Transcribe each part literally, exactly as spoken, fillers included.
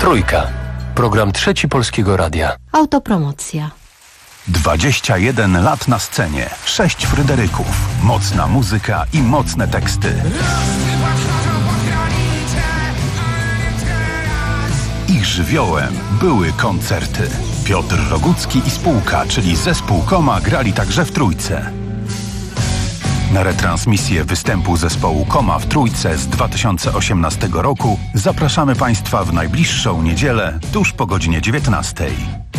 Trójka. Program Trzeci Polskiego Radia. Autopromocja. dwadzieścia jeden lat na scenie, sześć Fryderyków, mocna muzyka i mocne teksty. Ich żywiołem były koncerty. Piotr Rogucki i spółka, czyli zespół Koma, grali także w Trójce. Na retransmisję występu zespołu Koma w Trójce z dwa tysiące osiemnastego roku zapraszamy Państwa w najbliższą niedzielę tuż po godzinie dziewiętnastej.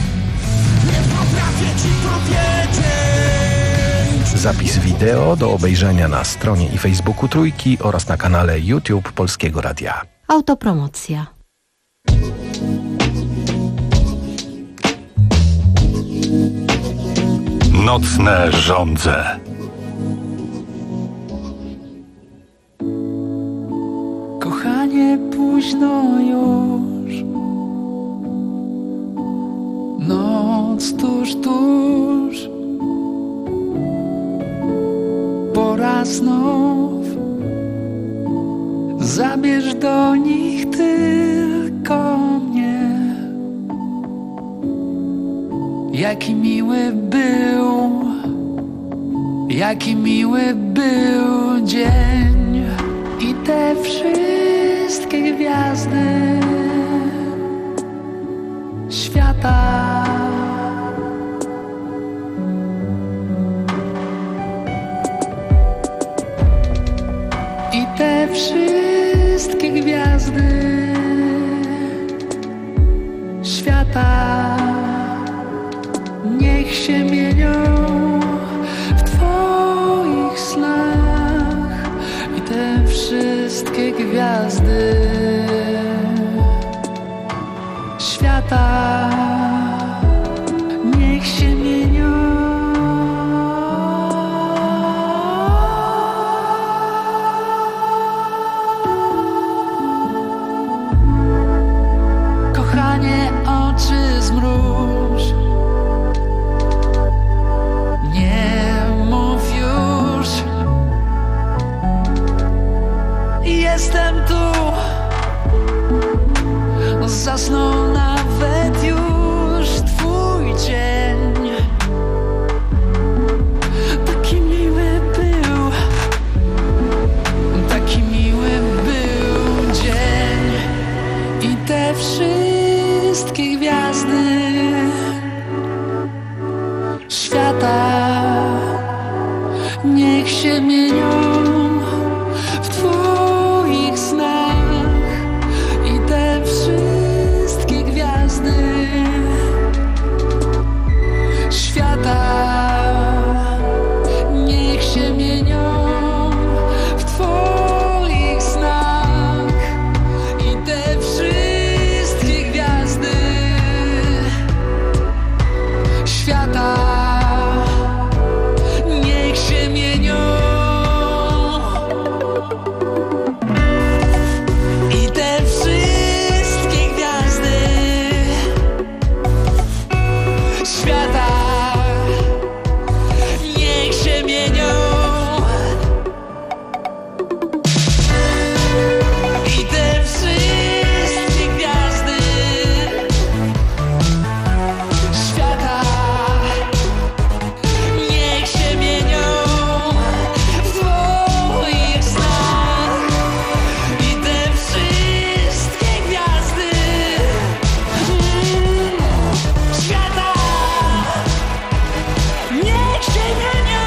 Zapis wideo do obejrzenia na stronie i Facebooku Trójki oraz na kanale YouTube Polskiego Radia. Autopromocja. Nocne żądze. Kochanie, późno już, noc tuż, tuż, pora znów, zabierz do nich tylko mnie. Jaki miły był, jaki miły był dzień i te wszystkie gwiazdy świata. I te wszystkie gwiazdy świata niech się mienią w Twoich snach. I te wszystkie gwiazdy świata niech się mienią. Kochanie, oczy zmruż, nie mów już. Jestem tu, zasnął nawet już Twój cień. Taki miły był, taki miły był dzień i te wszystkie gwiazdy świata niech się mienią w Twoich snach. I te wszystkie gwiazdy świata niech się mienią w Twoich snach. I te wszystkie gwiazdy świata niech się mienią. I te wszystkie gwiazdy świata niech się mienią. I te wszystkie gwiazdy świata niech się mienią w Twoich snach. I te wszystkie gwiazdy mm, świata niech się mienią.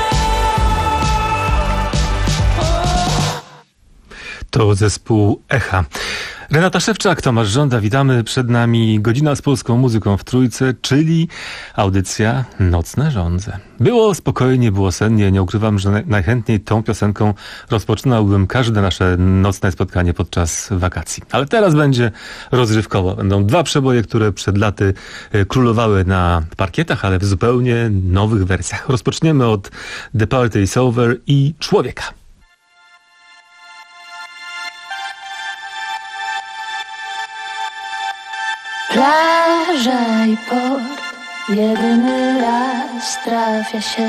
To zespół Echa. Renata Szewczak, Tomasz Żąda, witamy. Przed nami godzina z polską muzyką w Trójce, czyli audycja Nocne Żądze. Było spokojnie, było sennie. Nie ukrywam, że najchętniej tą piosenką rozpoczynałbym każde nasze nocne spotkanie podczas wakacji. Ale teraz będzie rozrywkowo. Będą dwa przeboje, które przed laty królowały na parkietach, ale w zupełnie nowych wersjach. Rozpoczniemy od The Party Is Over i Człowieka. Plaża i port, jedyny raz trafia się.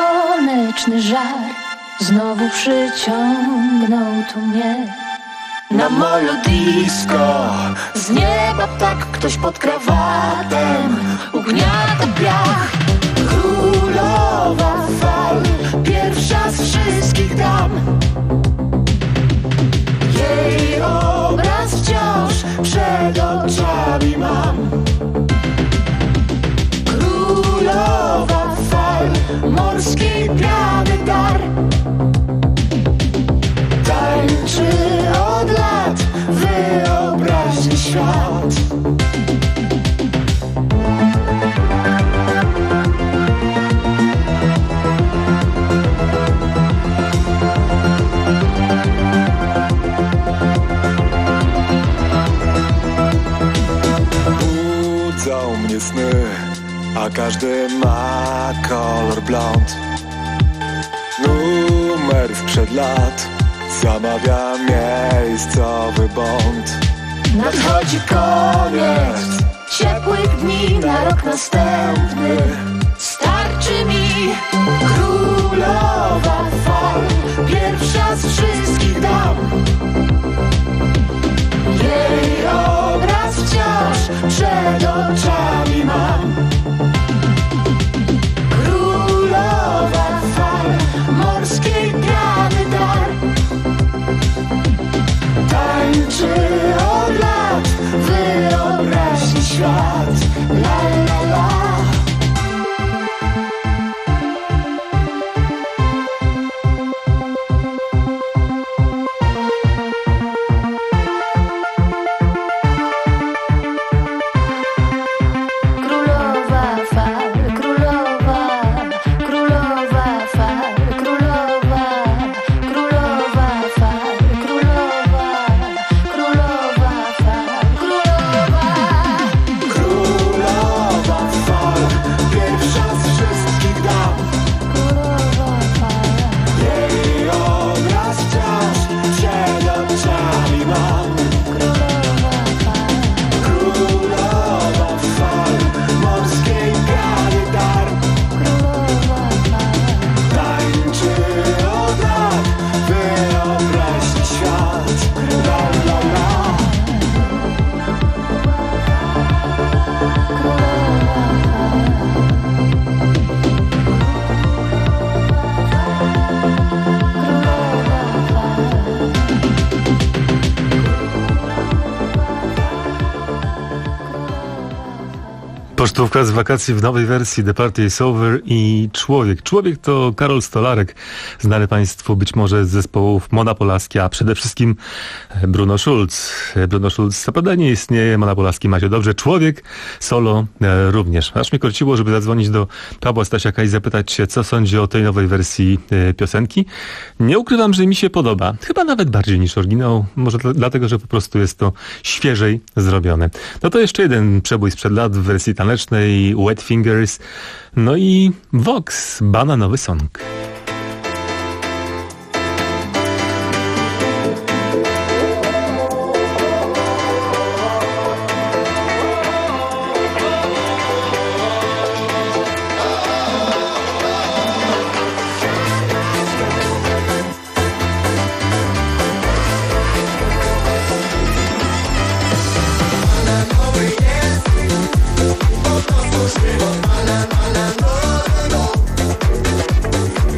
Słoneczny żar znowu przyciągnął tu mnie. na molo disco. Z nieba tak ktoś pod krawatem ugniata piach. Królowa fal, pierwsza z wszystkich dam. Jej obraz wciąż przed oczami mam. Królowa fal, morskiej piany dar. Tańczy od lat wyobraźni świat. Budzą mnie sny, a każdy ma kolor blond. Numer sprzed lat zamawia miejscowy bond. Nadchodzi koniec ciepłych dni na rok następny. Starczy mi królowa fal, pierwsza z wszystkich dam. Jej obraz wciąż przed oczami mam. Królowa fal, morskiej piany dar. Tańczy od lat wyobraźni świat. La la la. Pocztówka z wakacji w nowej wersji The Party is Over i Człowiek. Człowiek to Karol Stolarek, znany Państwu być może z zespołów Mona Polaski, a przede wszystkim Bruno Schulz. Bruno Schulz zapewne nie istnieje, Mona Polaski macie dobrze. Człowiek solo e, również. Aż mnie korciło, żeby zadzwonić do Pawła Stasiaka i zapytać się, co sądzi o tej nowej wersji e, piosenki. Nie ukrywam, że mi się podoba. Chyba nawet bardziej niż oryginał. Może dl- dlatego, że po prostu jest to świeżej zrobione. No to jeszcze jeden przebój sprzed lat w wersji tanecznej, Wet Fingers, no i Vox, Bananowy Song. Bananowy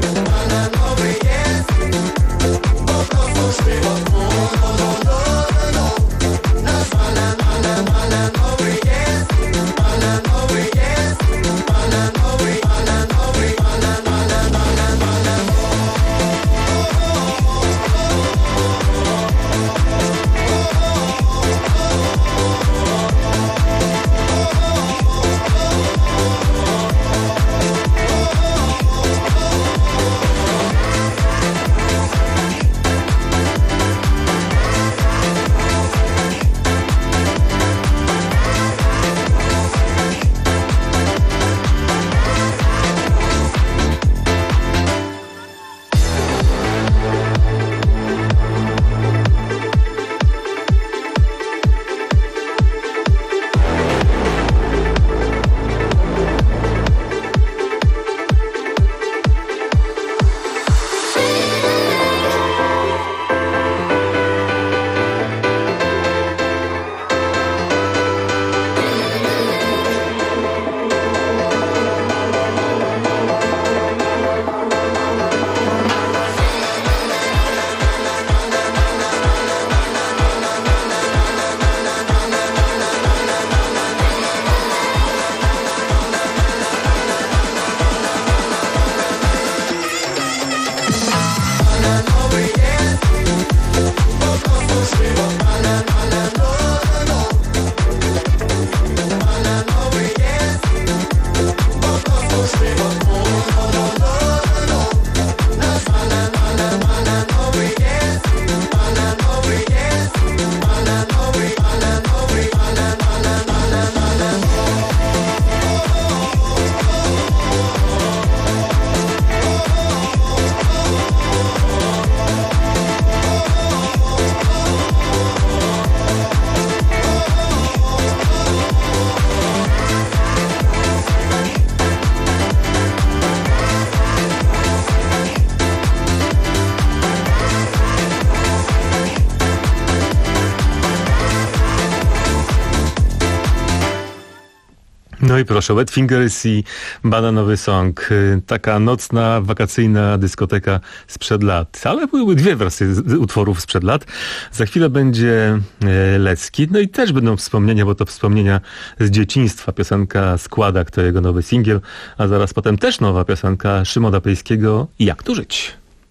i proszę, Wet Fingers i Bananowy Song. Taka nocna, wakacyjna dyskoteka sprzed lat. Ale były dwie wersje utworów sprzed lat. Za chwilę będzie Lecki. No i też będą wspomnienia, bo to wspomnienia z dzieciństwa. Piosenka Składak to jego nowy singiel, a zaraz potem też nowa piosenka Szymona Pejskiego Jak tu żyć.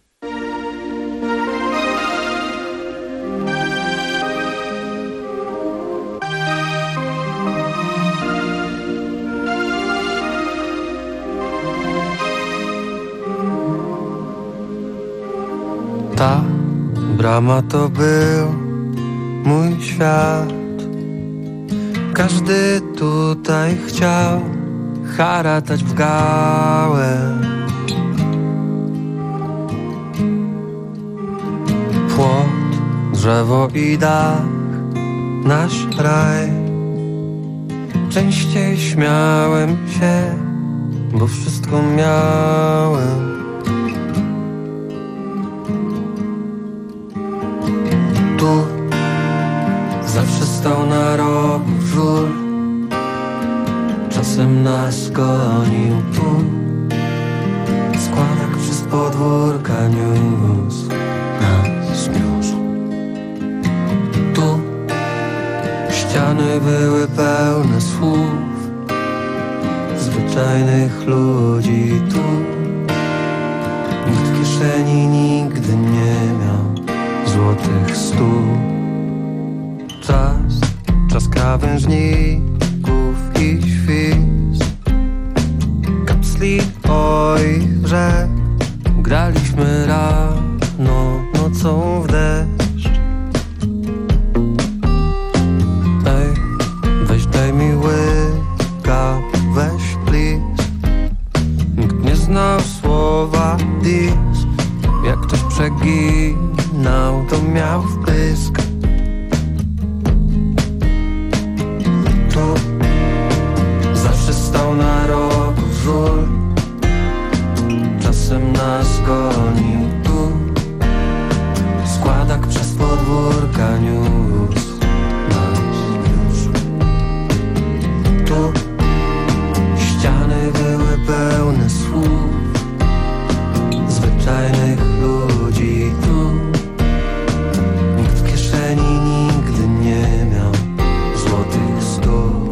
Ta brama to był mój świat. Każdy tutaj chciał haratać w gałę. Płot, drzewo i dach, nasz raj. Częściej śmiałem się, bo wszystko miałem. Tu zawsze stał na rogu żur, czasem nas gonił tu. Składak przez podwórka niósł, nas niósł. Tu ściany były pełne słów zwyczajnych ludzi. Tu nikt w kieszeni nigdy nie miał złotych stu. Czas, czas krawężników i świst, kapsli, oj, wrze. Graliśmy rano, nocą w deszcz. Ej, weź daj mi łyka, weź please. Nikt nie znał słowa dis. Jak ktoś przeginał, to miał wpysk. Tu zawsze stał na rogu żur, czasem nas gonił tu. Składak przez podwórka niósł, nas niósł. Tu ściany były pełne słów zwyczajnych ludzi. Tu nikt w kieszeni nigdy nie miał złotych stu.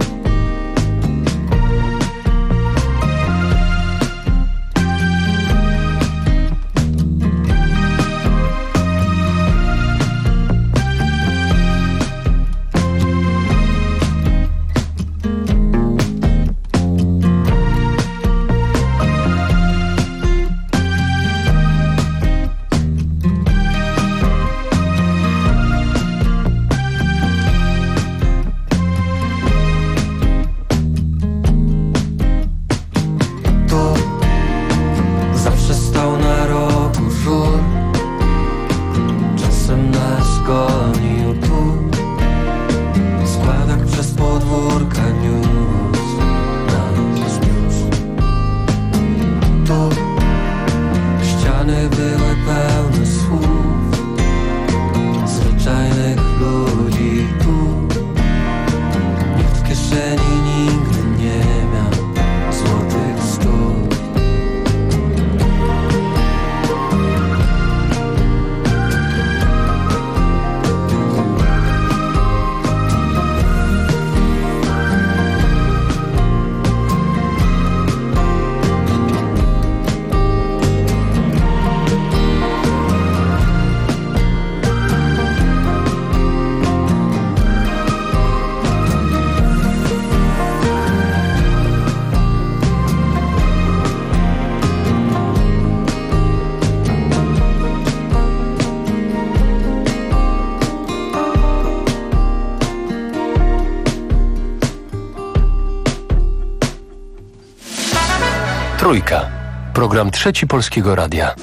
Trójka. Program Trzeci Polskiego Radia.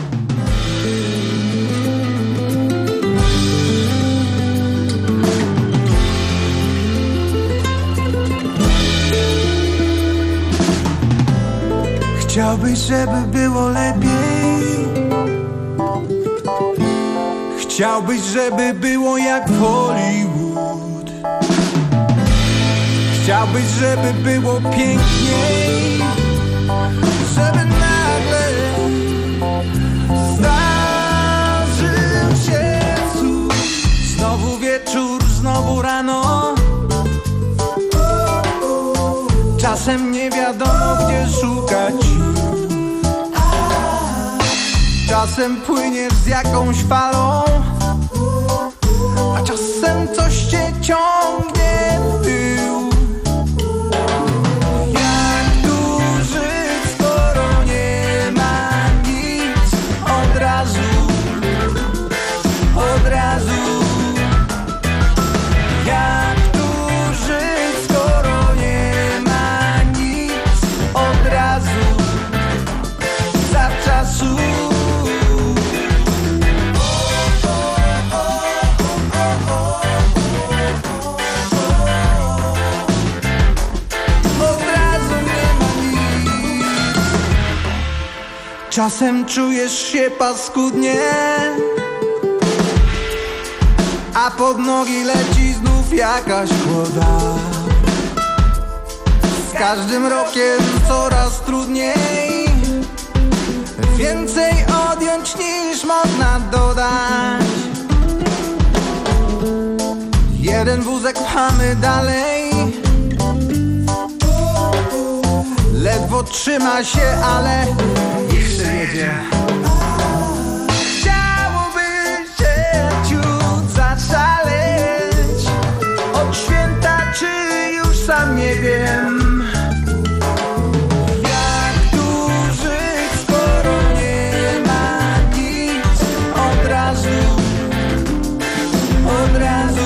Chciałbyś, żeby było lepiej. Chciałbyś, żeby było jak w Hollywood. Chciałbyś, żeby było piękniej, żeby nagle zdarzył się cud. Znowu wieczór, znowu rano. Czasem nie wiadomo, gdzie szukać. Czasem płyniesz z jakąś falą, a czasem coś cię ciągnie w tył. Jak tu żyć, skoro nie ma nic? Od razu, od razu. Jak tu żyć, skoro nie ma nic? Od razu, zawczasu. Czasem czujesz się paskudnie, a pod nogi leci znów jakaś chłoda. Z każdym rokiem coraz trudniej, więcej odjąć niż można dodać. Jeden wózek pchamy dalej, ledwo trzyma się, ale jeszcze jedzie. Chciałoby się ciut zaszaleć, od święta czy już sam nie wiem. Jak tu żyć, skoro nie ma nic? Od razu, od razu.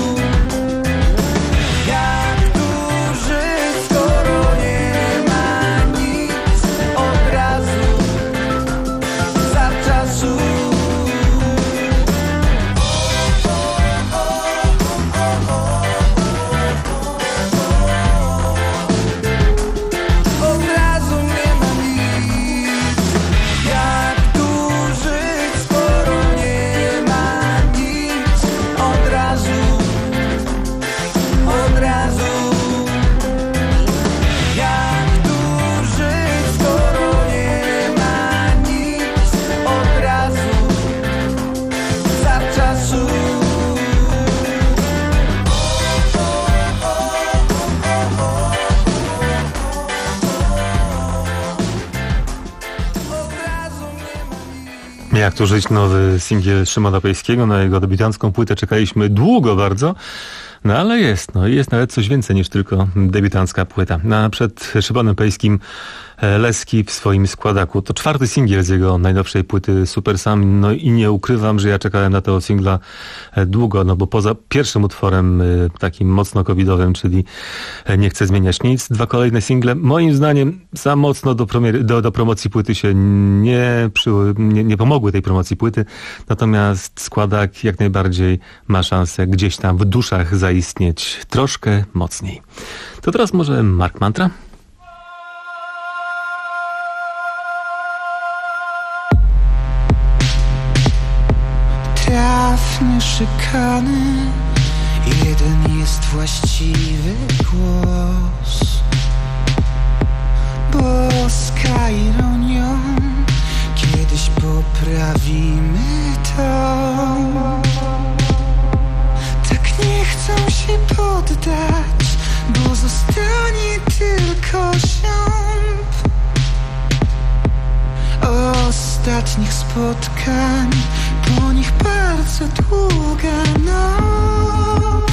Jak tu żyć, nowy singiel Szymona Pejskiego. Na jego debiutancką płytę czekaliśmy długo bardzo. No ale jest, no i jest nawet coś więcej niż tylko debiutancka płyta. No, przed Szymonem Pejskim Leski w swoim składaku. To czwarty singiel z jego najnowszej płyty Super Sam. No i nie ukrywam, że ja czekałem na tego singla długo, no bo poza pierwszym utworem takim mocno covidowym, czyli Nie chcę zmieniać nic, dwa kolejne single moim zdaniem za mocno do, premiery, do, do promocji płyty się nie, przy, nie, nie pomogły tej promocji płyty. Natomiast składak jak najbardziej ma szansę gdzieś tam w duszach zaistnieć troszkę mocniej. To teraz może Mark Mantra? Trafne szykany, jeden jest właściwy głos. Boska ironią, kiedyś poprawimy to. Tak nie chcą się poddać, bo zostanie tylko sąd ostatnich spotkań, po nich bardzo długa noc.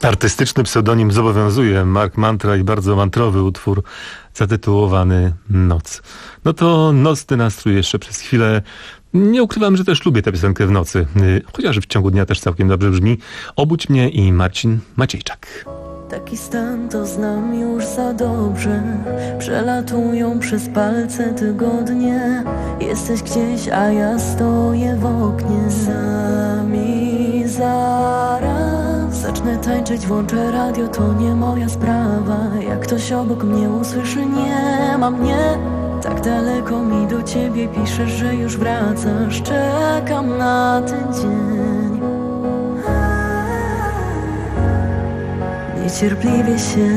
Artystyczny pseudonim zobowiązuje. Mark Mantra i bardzo mantrowy utwór zatytułowany Noc. No to nocny nastrój jeszcze przez chwilę. Nie ukrywam, że też lubię tę piosenkę w nocy. Chociaż w ciągu dnia też całkiem dobrze brzmi. Obudź mnie i Marcin Maciejczak. Taki stan to znam już za dobrze. Przelatują przez palce tygodnie. Jesteś gdzieś, a ja stoję w oknie. Sami zaraz zacznę tańczyć, włączę radio, to nie moja sprawa. Jak ktoś obok mnie usłyszy, nie ma mnie. Tak daleko mi do ciebie piszesz, że już wracasz. Czekam na ten dzień. Niecierpliwie się.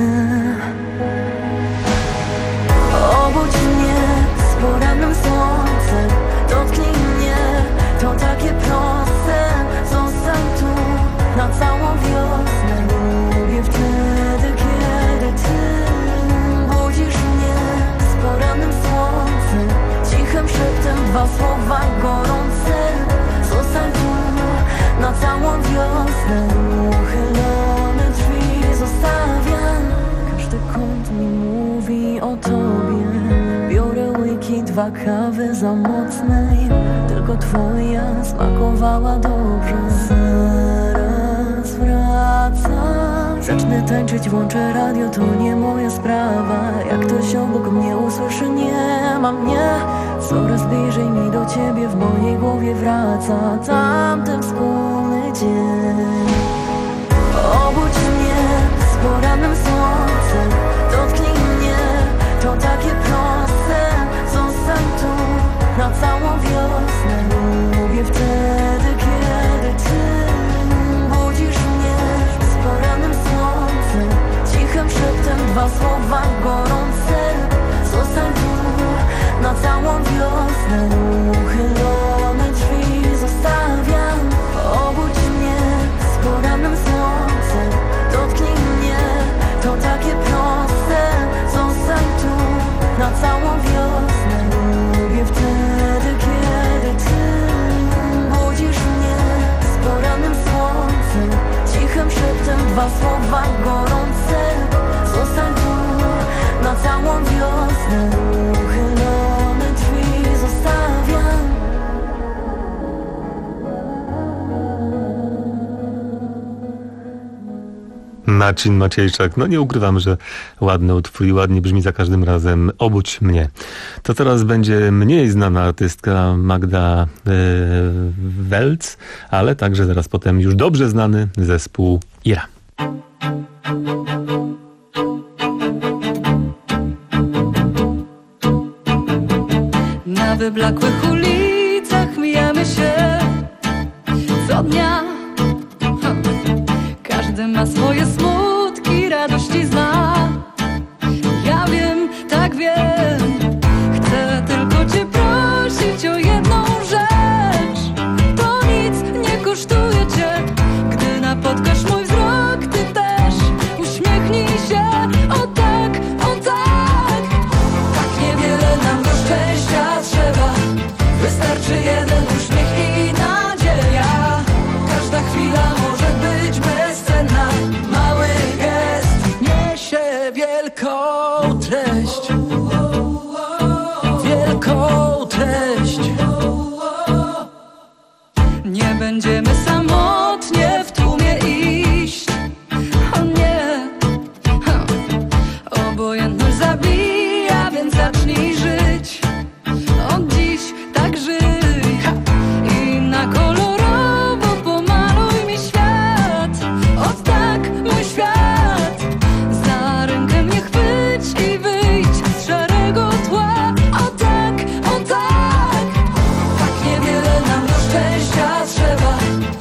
Obudź mnie z porannym słońcem. Dotknij mnie, to takie proste. Zostań tu na całą wiosnę. Lubię wtedy, kiedy ty budzisz mnie z porannym słońcem. Cichym szeptem dwa słowa gorące. Zostań tu na całą wiosnę. Uchylone drzwi zostawiam. Każdy kąt mi mówi o tobie. Biorę łyki, dwa kawy za mocnej. Tylko twoja smakowała dobrze. Zaraz wracam. Zacznę tańczyć, włączę radio, to nie moja sprawa. Jak ktoś obok mnie usłyszy, nie ma mnie. Coraz bliżej mi do ciebie w mojej głowie wraca tamten wspólny dzień. Obudź mnie z porannym słońcem. Dotknij mnie, to takie proste. Zostań tu na całą wiosnę. Lubię wtedy, kiedy ty budzisz mnie z porannym słońcem. Cichym szeptem dwa słowa gorące. Zostań tu na całą wiosnę. Uchylone drzwi zostawiam. Obudź mnie z porannym słońcem. Dotknij mnie, to takie proste. Zostań tu na całą wiosnę. Lubię wtedy, kiedy ty budzisz mnie z porannym słońcem. Cichym szeptem dwa słowa gorące. Zostań tu na całą wiosnę. Uchylone drzwi zostawiam. Marcin Maciejczak. No nie ukrywam, że ładny utwór i ładnie brzmi za każdym razem. Obudź mnie. To teraz będzie mniej znana artystka Magda yy, Welc, ale także zaraz potem już dobrze znany zespół Ira. Na wyblakłych ulicach mijamy się co dnia. Każdy ma swoje smutki, radości zna. Ja wiem, tak wiem. Chcę tylko cię prosić o jedną rzecz. To nic nie kosztuje cię. Gdy napotkasz mój wzrok, ty też uśmiechnij się. O tak, o tak. Tak niewiele nam do szczęścia trzeba. Wystarczy jeden uśmiech i nadzieja. Każda chwila może być bezcenna. Mały gest niesie wielką treść. Wielką treść. Nie będziemy samotnie w tłumie iść. O nie. Ha. Obojętność zabija, więc zacznij żyć. Od dziś tak żyj. Ha. I na kolorowo pomaluj mi świat. O tak, mój świat. Za rękę mnie chwyć i wyjdź z szarego tła. O tak, o tak. Tak niewiele nam do szczęścia trzeba.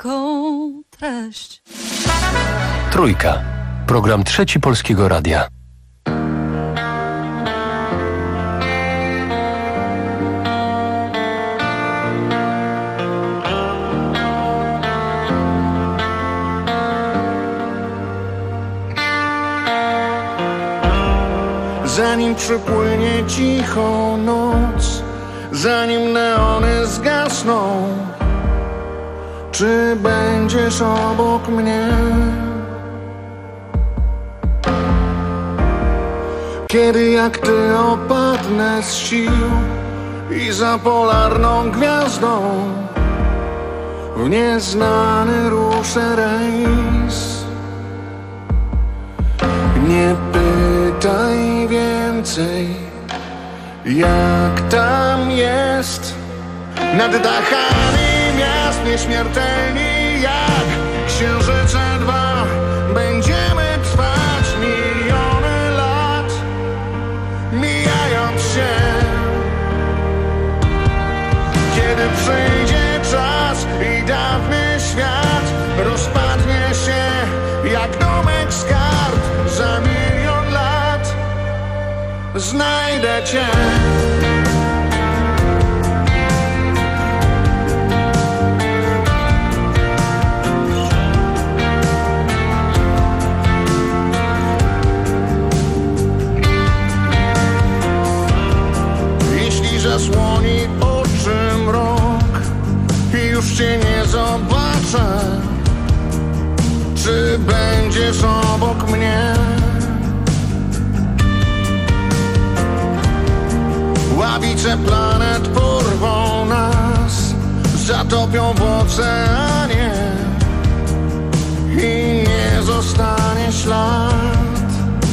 taką treść. Trójka. Program Trzeci Polskiego Radia. Zanim przypłynie cicho noc, zanim neony zgasną, czy będziesz obok mnie? Kiedy jak ty opadnę z sił i za polarną gwiazdą w nieznany ruszę rejs. Nie pytaj więcej, jak tam jest. Nad dachami miast nieśmiertelni jak księżyce dwa będziemy trwać miliony lat, mijając się. Kiedy przyjdzie czas i dawny świat rozpadnie się jak domek z kart, za milion lat znajdę cię. Jeśli zasłoni oczy mrok i już cię nie zobaczę, czy będziesz obok mnie? Ławice planet porwą nas, zatopią w oceanie i nie zostanie ślad.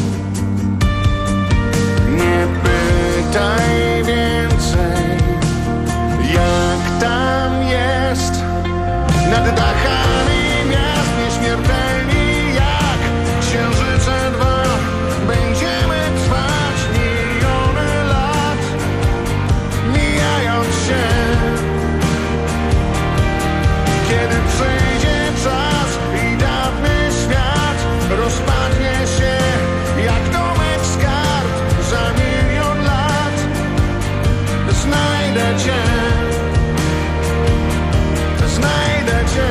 Nie pytaj więcej, jak tam jest. Nad dachami miast nieśmiertelni jak księżyce dwa będziemy trwać miliony lat, mijając się. Kiedy przyjdzie czas i dawny świat rozpadnie się jak domek z kart, za milion lat znajdę cię, znajdę cię.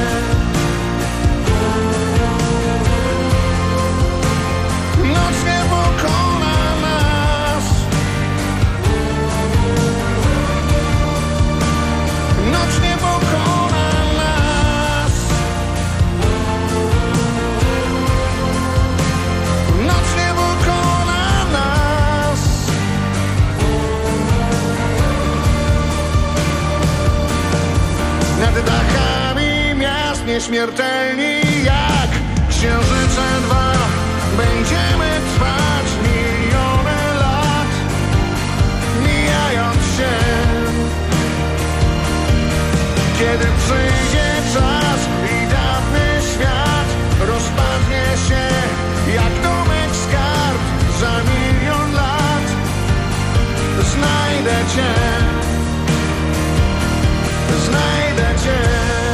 Noc nie pokona nas, noc nie pokona nas, noc nie pokona nas. Nad dachami miast nieśmiertelni jak księżyce dwa będziemy trwać miliony lat, mijając się. Kiedy przyjdzie czas i dawny świat rozpadnie się jak domek z kart, za milion lat znajdę cię, znajdę cię.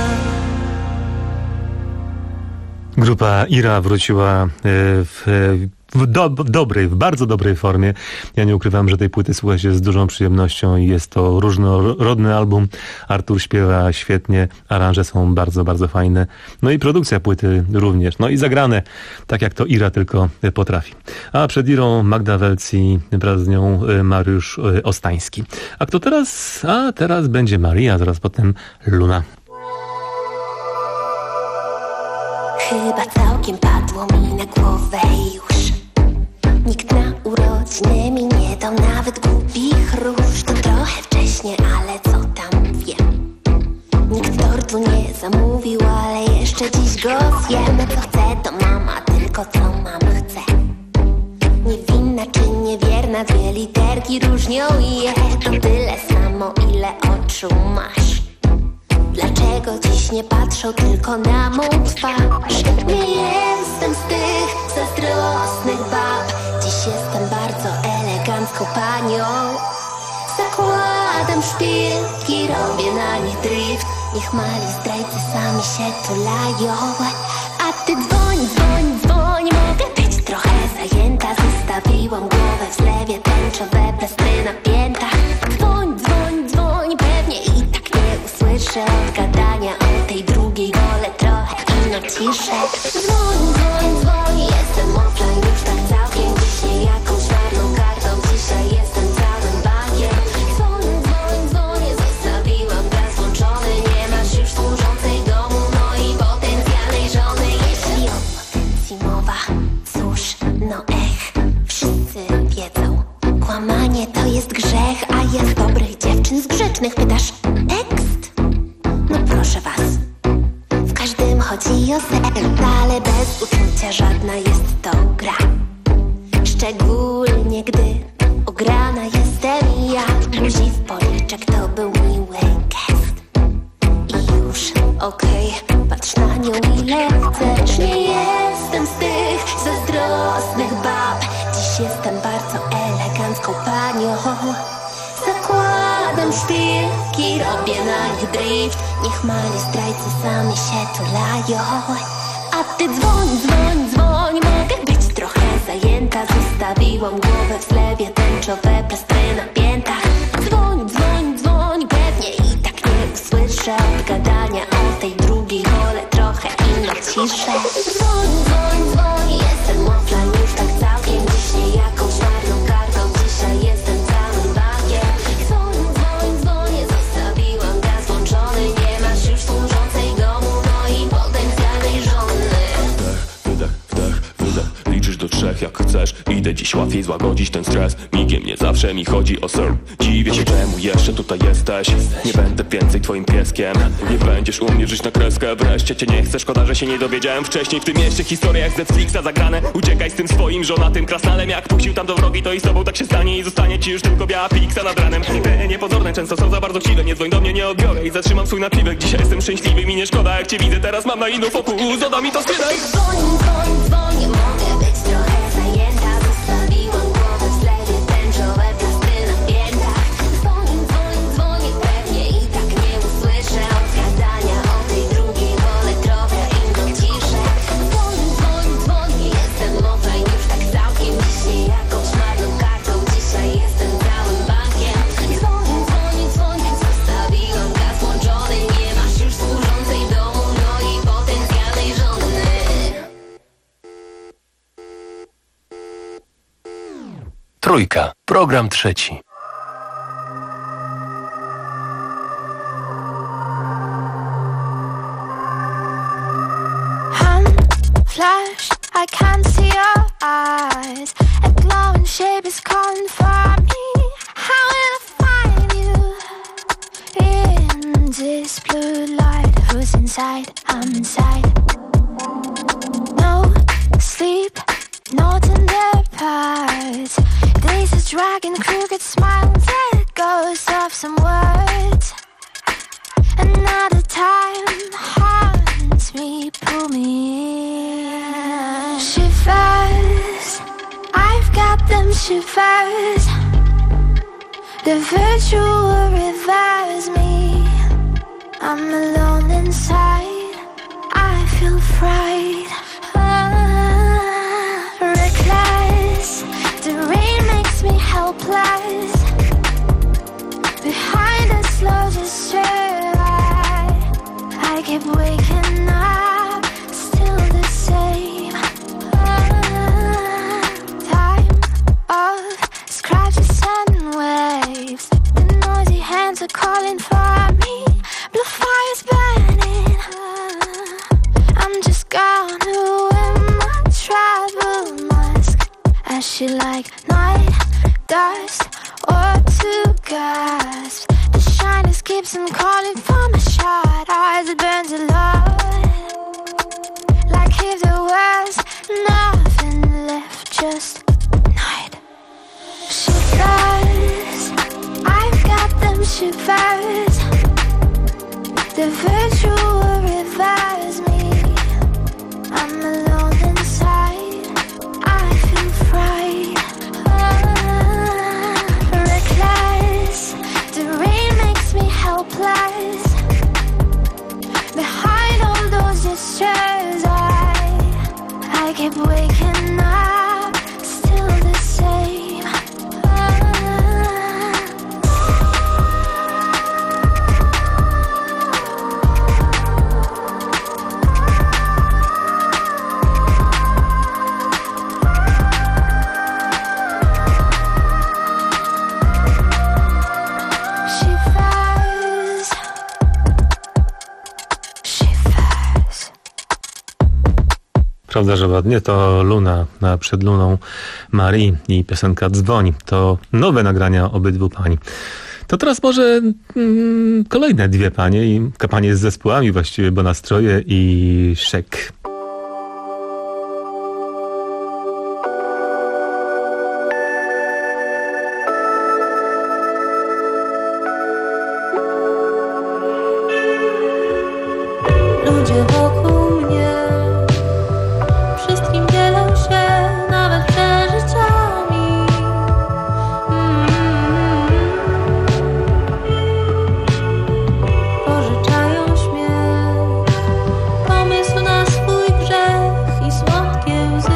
Grupa Ira wróciła w, w, do, w dobrej, w bardzo dobrej formie. Ja nie ukrywam, że tej płyty słucha się z dużą przyjemnością i jest to różnorodny album. Artur śpiewa świetnie, aranże są bardzo, bardzo fajne. No i produkcja płyty również. No i zagrane, tak jak to Ira tylko potrafi. A przed Irą Magda Welc i wraz z nią Mariusz Ostański. A kto teraz? A teraz będzie Maria, zaraz potem Luna. Chyba całkiem padło mi na głowę już. Nikt na urodziny mi nie dał nawet głupich róż. To trochę wcześnie, ale co tam wiem. Nikt tortu nie zamówił, ale jeszcze dziś go zjem. Co chcę to mama, tylko co mam chce. Niewinna czy niewierna, dwie literki różnią je. To tyle samo, ile oczu masz. Dlaczego dziś nie patrzą tylko na mą twarz? Nie jestem z tych zazdrosnych bab. Dziś jestem bardzo elegancką panią. Zakładam szpilki, robię na nich drift. Niech mali zdrajcy sami się tulają. A ty dzwoń, dzwoń, dzwoń. Mogę być trochę zajęta. Zostawiłam głowę w zlewie, tęczowe plastry na piętach. Dzwoń, dzwoń, dzwoń. Pewnie i tak nie usłyszę od gadania o tej drugiej. Wolę trochę ino ciszę. Dzwoń, dzwoń, dzwoń. Jestem offline już tak całkiem. Dziś nie jakąś czarną kartą. Dzisiaj jestem całym bankiem. Dzwoń, dzwoń, dzwoń. Zostawiłam gaz włączony. Nie masz już służącej domu mojej potencjalnej żony. Jeśli o potencji mowa, cóż, no ech, wszyscy wiedzą. Kłamanie to jest grzech, a jest dobrych dziewczyn z grzecznych. Pytasz, tekst? No proszę was. W każdym chodzi o seks, ale bez uczucia żadna jest to gra. Szczególnie gdy ograna jestem ja. Buzi w policzek to był miły gest. I już okej, okay, patrz na nią ile chcesz. Nie jestem z tych zazdrosnych bab. Dziś jestem bardzo elegancką panią. Zakładam szpilki, robię na nich drift. Niech mali zdrajcy sami się tulają. A ty dzwoń, dzwoń, dzwoń. Mogę być trochę zajęta. Zostawiłam głowę w zlewie, tęczowe plastry na piętach. Dzwoń, dzwoń, dzwoń. Pewnie i tak nie usłyszę od gadania o tej drugiej. Wolę trochę ino ciszę. Dzwoń, dzwoń, dzwoń. Jestem offline już tak całkiem. Dziś nie jakąś czarną kartą. Dzisiaj jestem całym bankiem. Dzwoń, dzwoń, dzwoń. Zostawiłam gaz włączony. Nie masz już służącej domu mojej potencjalnej żony. Wdech, wdech, wydech. Liczysz do trzech jak chcesz. Idę dziś łatwiej złagodzić ten stres. Migiem nie zawsze mi chodzi o ser. Dziwię się czemu jeszcze tutaj jesteś. Nie będę więcej twoim pieskiem. Nie będziesz u mnie żyć na kreskę. Wreszcie cię nie chcę, szkoda, że się nie dowiedziałem wcześniej. W tym mieście historia jak z Netflixa zagrane. Uciekaj z tym swoim żonatym krasnalem. Jak puścił tam do wrogi, to i z tobą tak się stanie. I zostanie ci już tylko biała piksa nad ranem. Te niepozorne często są za bardzo chciwe. Nie dzwoń do mnie, nie odbiorę i zatrzymam swój napiwek. Dzisiaj jestem szczęśliwy, mi nie szkoda jak cię widzę. Teraz mam na inną fokus, oda mi to sprzedaj. Dzwoń, dzwoń, dzwoń. Mogę być trochę zajęta. Zostawiłam głowę w zlewie, tęczowe plastry na piętach. Dzwoń, dzwoń, dzwoń. Pewnie i tak nie usłyszę od gadania o tej drugiej. Wolę trochę inną ciszę. Dzwoń, dzwoń, dzwoń. Jestem offline już tak całkiem. Dziś nie jakąś marną kartą. Dzisiaj jestem całym bankiem. Dzwoń, dzwoń, dzwoń. Zostawiłam gaz włączony. Nie masz już służącej domu mojej potencjalnej żony. Trójka. Program trzeci. Flash, I can't see your eyes. A glowing shape is calling for me. How will I find you in this blue light? Who's inside? I'm inside. No sleep, no tender parts. Days is dragging crooked smiles. Let go of some words. Another time haunts me, pull me in. Shivers, I've got them shivers. The virtual revives me. I'm alone inside, I feel fright. Ah, reckless, the rain makes me helpless. Behind a slow gesture, I, I keep waking up, still the same. Ah, time of scratches and waves. The noisy hands are calling for me. Blue fire's burning. Ah, I'm just gonna wear my travel mask. Ashy like night dust or to gasp. The shyness keeps on calling for my shot. Eyes it burns a lot. Like if there was nothing left, just night. Shivers, I've got them shivers. The virtual revives me. I'm alone inside, I feel fright. Ah, reckless, keep waking up, still the same. Prawda, że ładnie? To Luna na Przed Luną Marii i piosenka Dzwoń. To nowe nagrania obydwu pań. To teraz może mm, kolejne dwie panie i panie z zespołami właściwie, bo Nastroje i Szek. Ludzie wokół mnie wszystkim dzielą się, nawet przeżyciami. Mm-hmm. Pożyczają śmiech, pomysł na swój grzech i słodkie łzy.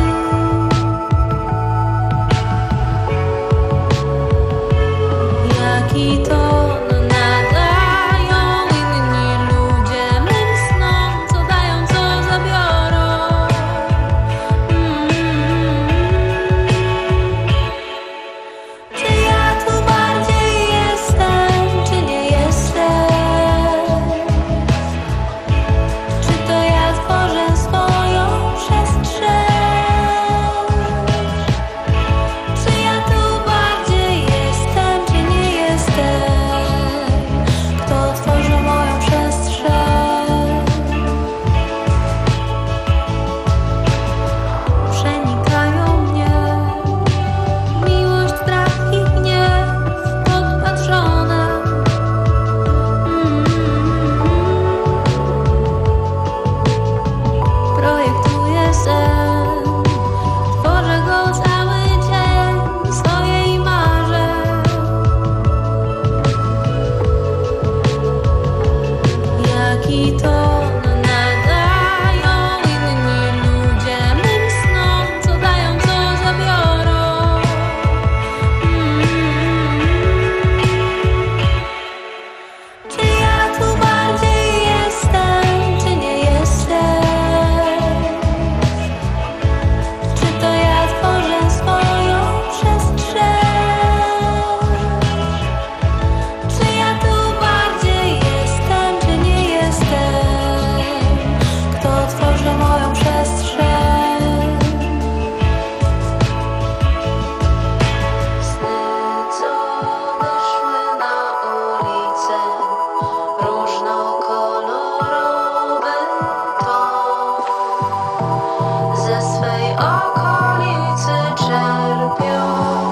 Jaki ton nadają inni ludzie mym snom, co dają, co zabiorą. Czy ja tu bardziej jestem, czy nie jestem? Czy to ja tworzę swoją przestrzeń? Czy ja tu bardziej jestem, czy nie jestem? Kto tworzy moją przestrzeń? Przenikają mnie miłość, strach i gniew podpatrzone. Projektuję sen, tworzę go cały dzień, stoję i marzę. Jaki ton nadają inni ludzie mym snom, co dają, co zabiorą. Czy ja tu bardziej jestem, czy nie jestem? Czy to ja tworzę swoją przestrzeń? Czy ja tu bardziej jestem, czy nie jestem? Kto tworzy moją przestrzeń? Sny, co wyszły na ulicę, różnokolorowy ton ze swej okolicy czerpią.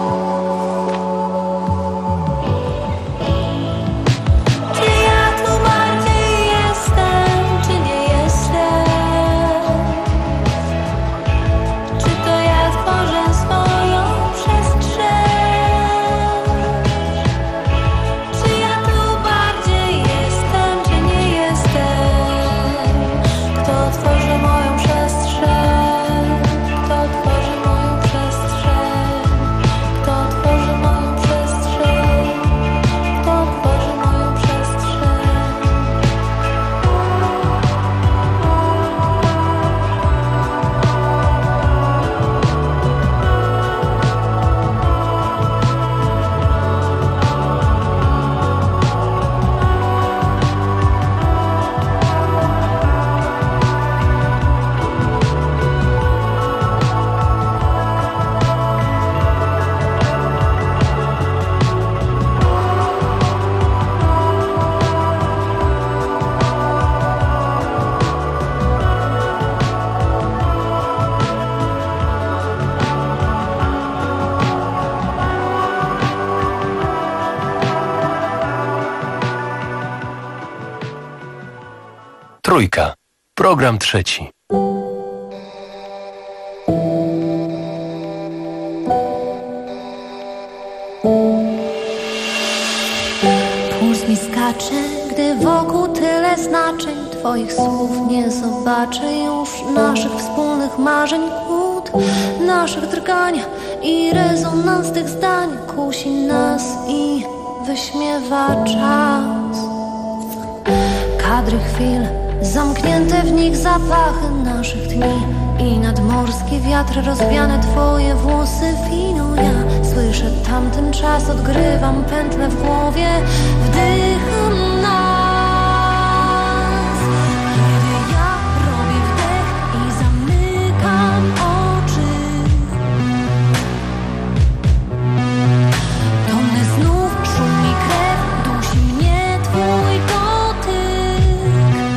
Czy ja tu bardziej jestem, czy nie jestem? Czy to ja tworzę swoją przestrzeń? Czy ja tu bardziej jestem, czy nie jestem? Kto tworzy moją przestrzeń? Kto tworzy moją przestrzeń? Kto tworzy moją przestrzeń? Kto tworzy moją przestrzeń? Trójka. Program trzeci. Puls mi skacze, gdy wokół tyle znaczeń twoich słów nie zobaczę już, naszych wspólnych marzeń, kłód, naszych drgań i rezonans tych zdań kusi nas i wyśmiewa czas. Kadry chwil, zamknięte w nich zapachy naszych dni i nadmorski wiatr, rozwiane twoje włosy winą. Ja słyszę tamten czas, odgrywam pętlę w głowie, wdycham nas. Kiedy ja robię wdech i zamykam oczy, to mnie znów szumi krew, dusi mnie twój dotyk.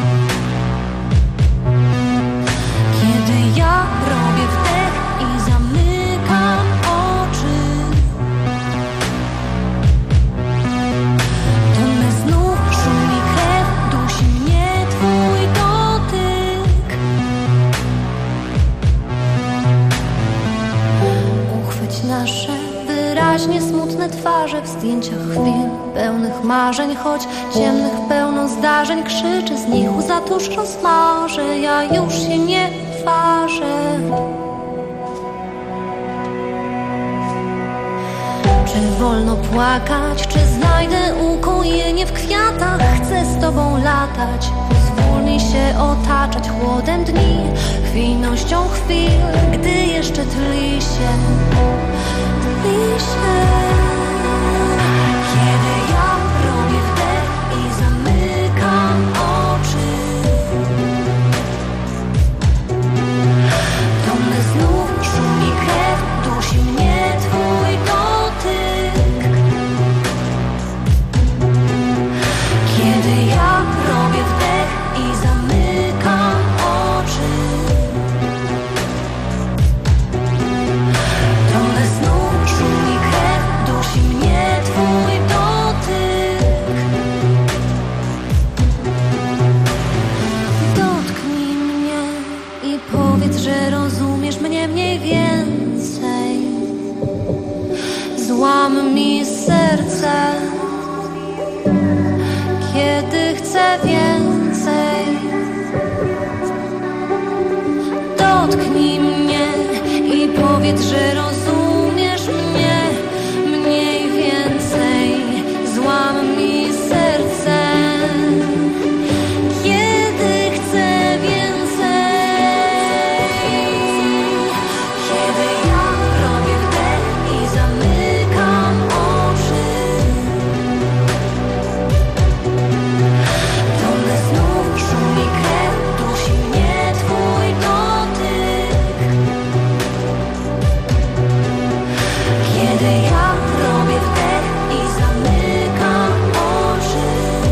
Kiedy ja robię wdech i zamykam oczy, to mnie znów szumi krew, dusi mnie twój dotyk. Uchwyć nasze wyraźnie smutne twarze w zdjęciach chwil pełnych marzeń, choć ciemnych pełno zdarzeń, krzyczy z nich łza tuż rozmarzę, ja już się nie twarzę. Czy wolno płakać, czy znajdę ukojenie w kwiatach? Chcę z tobą latać, pozwól mi się otaczać chłodem dni, chwiejnością chwil, gdy jeszcze tli się, tli się. Kiedy ja robię wdech i zamykam oczy, to mnie znów szumi krew, dusi mnie twój dotyk. Kiedy ja robię wdech i zamykam oczy, to mnie znów szumi krew, dusi mnie twój dotyk. Dotknij mnie i powiedz, że rozumiesz mnie mniej więcej. Złam mi serce, kiedy chcę więcej. Dotknij mnie i powiedz, że rozumiesz mnie mniej więcej. Złam mi serce, kiedy chcę więcej. Kiedy ja robię wdech i zamykam oczy, to mnie znów szumi krew, dusi mnie twój dotyk. Kiedy ja robię wdech i zamykam oczy,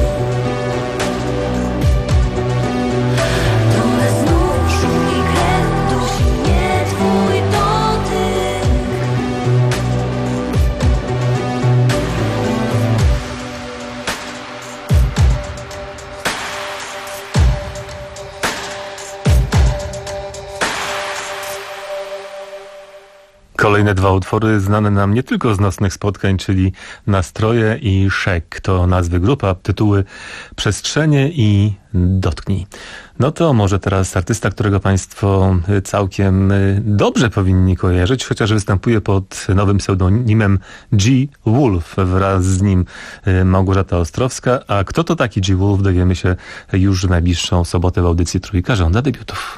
to mnie znów szumi krew, dusi mnie twój dotyk. Kolejne dwa utwory znane nam nie tylko z nocnych spotkań, czyli Nastroje i Szek. To nazwy grup, a tytuły Przestrzenie i Dotknij. No to może teraz artysta, którego państwo całkiem dobrze powinni kojarzyć, chociaż występuje pod nowym pseudonimem G. Wolf, wraz z nim Małgorzata Ostrowska. A kto to taki G. Wolf, dowiemy się już w najbliższą sobotę w audycji Trójka Żąda Debiutów.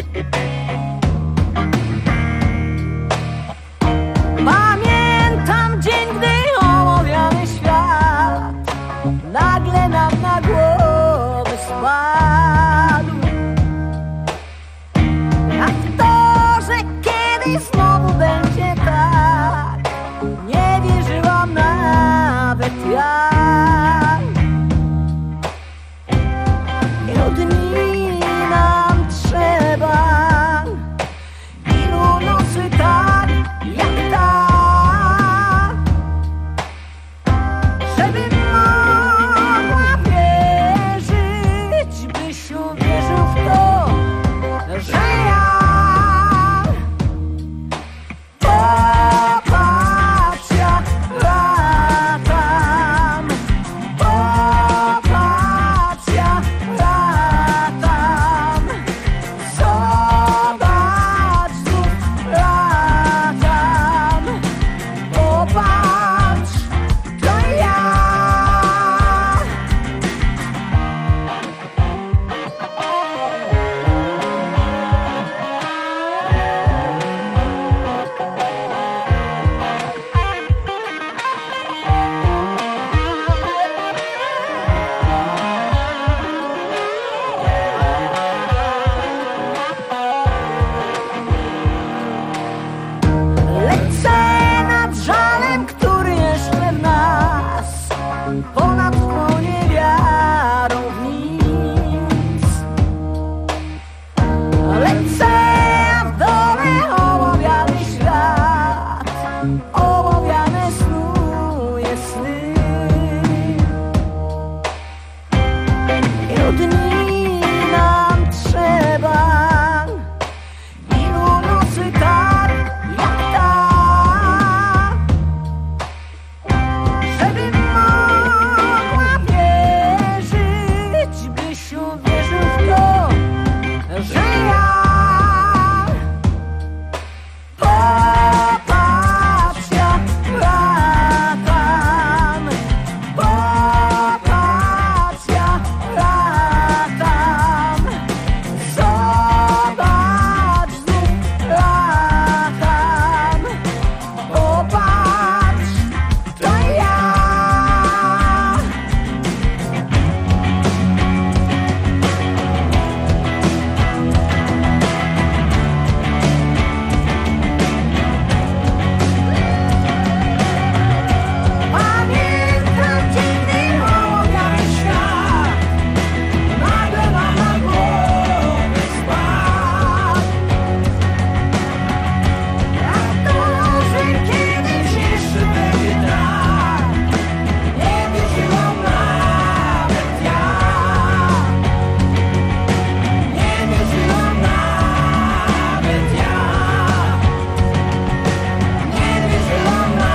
Pamiętam ołowiane snuje sny. Ilu dni nam trzeba, ilu nocy tak jak ta, żebym mogła wierzyć, byś uwierzył w to, że ja popatrz jak latam, popatrz jak latam, zobacz znów latam, popatrz, to ja. Pamiętam dziwny ołowiany świat, nagle mam na głowę spadł. Jak to, że kiedyś jeszcze będzie tak, nie wierzyłam nawet ja. Nie wierzyłam nawet ja. Nie wierzyłam nawet ja.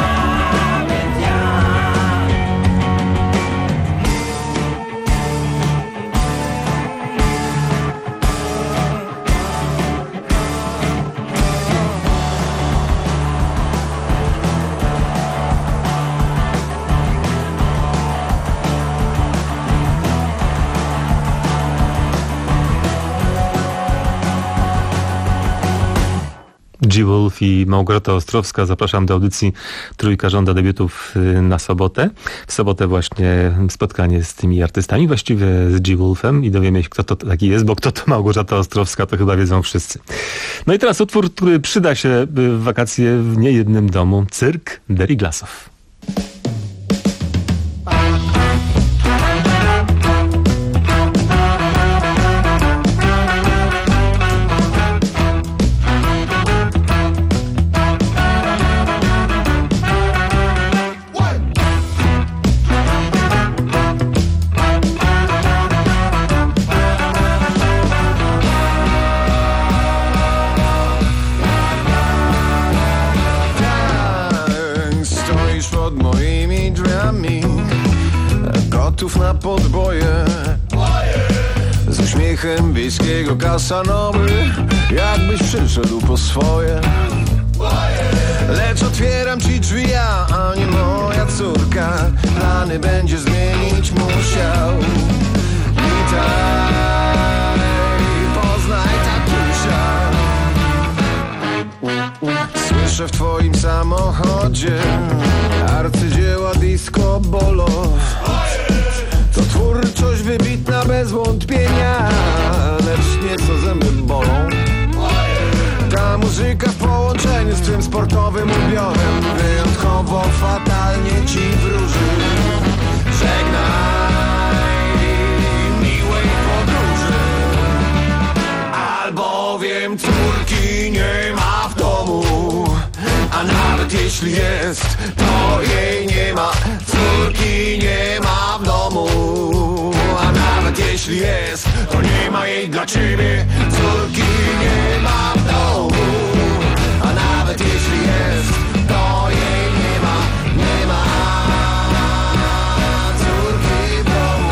G-Wolf i Małgorzata Ostrowska. Zapraszam do audycji Trójka żąda debiutów y, na sobotę. W sobotę właśnie spotkanie z tymi artystami, właściwie z G-Wolfem i dowiemy się, kto to taki jest, bo kto to Małgorzata Ostrowska, to chyba wiedzą wszyscy. No i teraz utwór, który przyda się y, w wakacje w niejednym domu. Cyrk Deriglasow. Stoisz pod moimi drzwiami, gotów na podboje, z uśmiechem wiejskiego Casanowy, jakbyś przyszedł po swoje. Lecz otwieram ci drzwi ja, a nie moja córka, plany będzie zmienić musiał. Witaj, poznaj tatusia. Słyszę w twoim samochodzie arcydzieła disco bolo. To twórczość wybitna bez wątpienia, lecz nieco zęby bolą. Ta muzyka w połączeniu z twym sportowym ubiorem wyjątkowo fatalnie ci wróży. Żegnaj miłej podróży, albowiem córki nie ma w domu. A nawet jeśli jest, to jej nie ma. Córki nie ma w domu. A nawet jeśli jest, to nie ma jej dla ciebie. Córki nie ma w domu. A nawet jeśli jest, to jej nie ma. Nie ma córki w domu.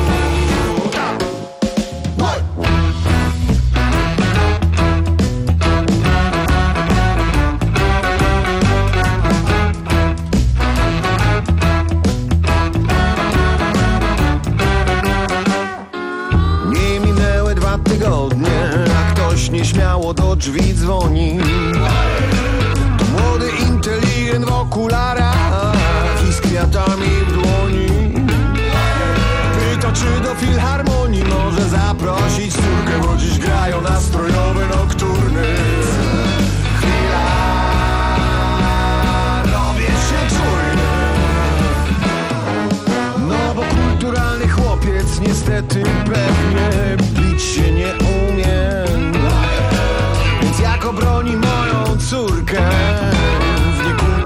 Tygodnie, a ktoś nieśmiało do drzwi dzwoni. To młody inteligent w okularach i z kwiatami w dłoni. Pyta, czy do filharmonii może zaprosić córkę, bo dziś grają nastrojowe nokturny. Chwila, robię się czujny. No bo kulturalny chłopiec niestety pewnie bić się nie umie. Więc jak obroni moją córkę w niekulturalnym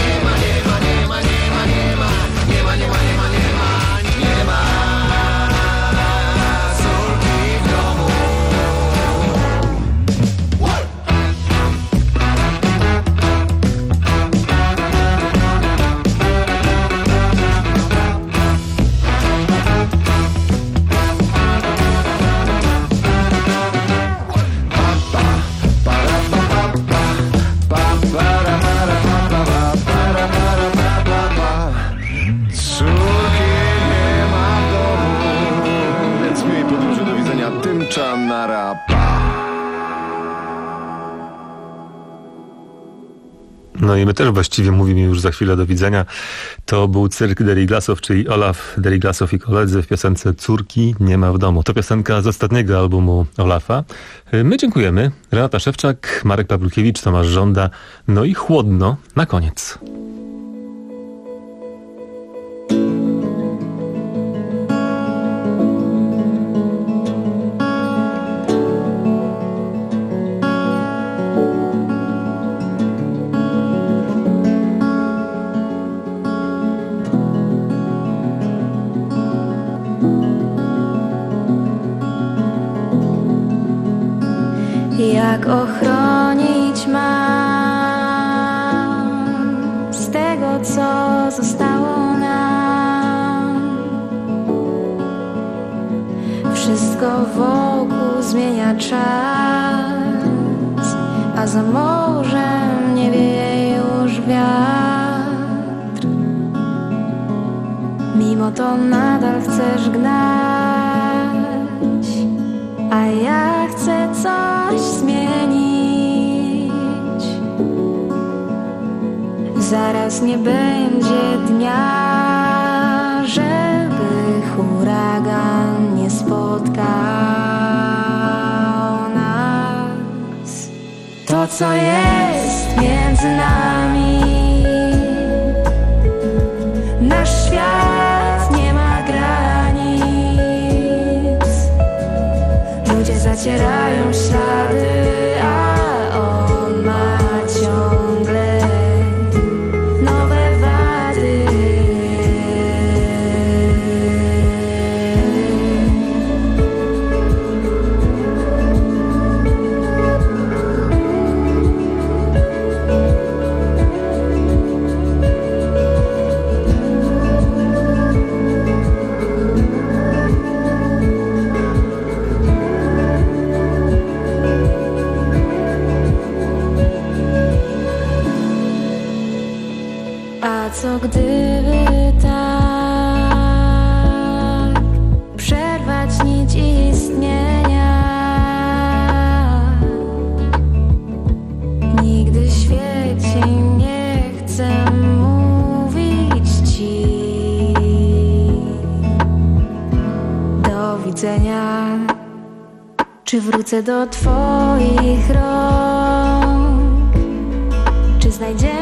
No i my też właściwie mówimy już za chwilę do widzenia. To był cyrk Deriglasow, czyli Olaf Deriglasow i koledzy w piosence Córki nie ma w domu. To piosenka z ostatniego albumu Olafa. My dziękujemy. Renata Szewczak, Marek Pawlukiewicz, Tomasz Żąda. No i chłodno na koniec. Jak ochronić mam z tego, co zostało nam? Wszystko wokół zmienia czas, a za morzem nie wieje już wiatr. Mimo to nadal chcesz gnać, a ja chcę coś zmienić. Zaraz nie będzie dnia, żeby huragan nie spotkał nas. To, co jest między nami, nasz świat nie ma granic. Ludzie zacierają ślady, a on ma ciągle nowe wady. Co gdyby tak przerwać nić istnienia? Nigdy świecie nie chcę mówić ci do widzenia. Czy wrócę do twoich rąk? Czy znajdziemy